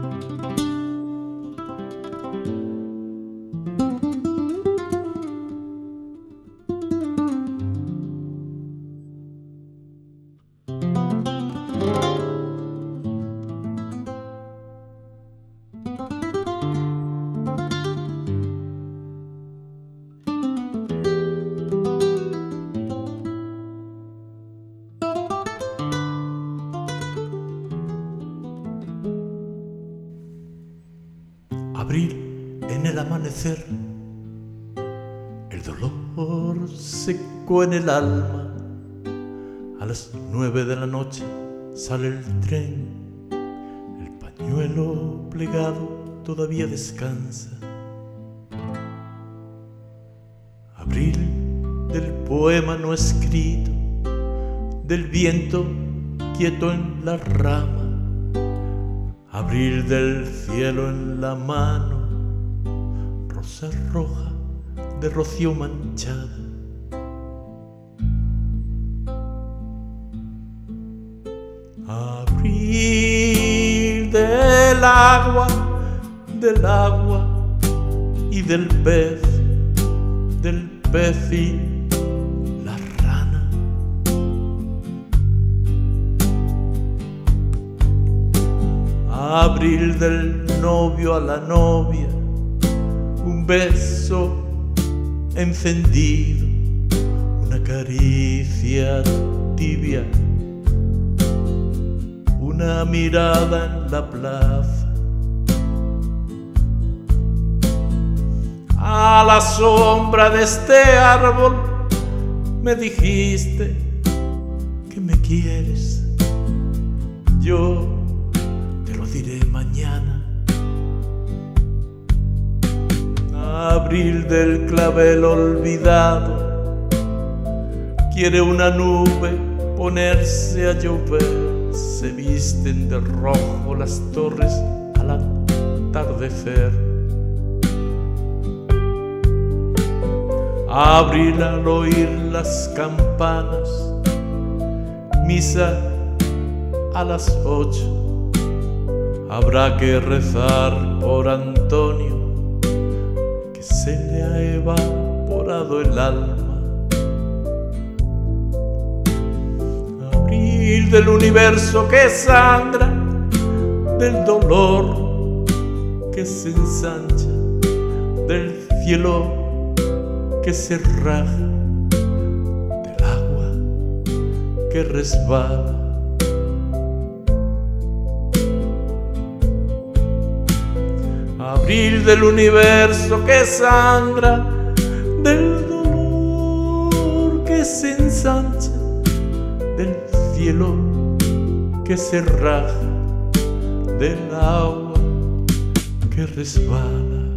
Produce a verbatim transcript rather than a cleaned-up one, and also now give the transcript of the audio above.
Abril en el amanecer, el dolor secó en el alma. A las nueve de la noche sale el tren, el pañuelo plegado todavía descansa. Abril del poema no escrito, del viento quieto en la rama. Abril del cielo en la mano, rosa roja de rocío manchada. Abril del agua, del agua y del pez, del pez y la rana. Abril del novio a la novia, un beso encendido, una caricia tibia, una mirada en la plaza. A la sombra de este árbol me dijiste que me quieres, yo te lo diré mañana. Abril del clavel olvidado, quiere una nube ponerse a llover. Se visten de rojo las torres al atardecer. Abril al oír las campanas, misa a las ocho. Habrá que rezar por Antonio, que se le ha evaporado el alma. Abril del universo que sangra, del dolor que se ensancha, del cielo que se raja, del agua que resbala. Abril del universo que sangra, del dolor que se ensancha, del cielo que se raja, del agua que resbala.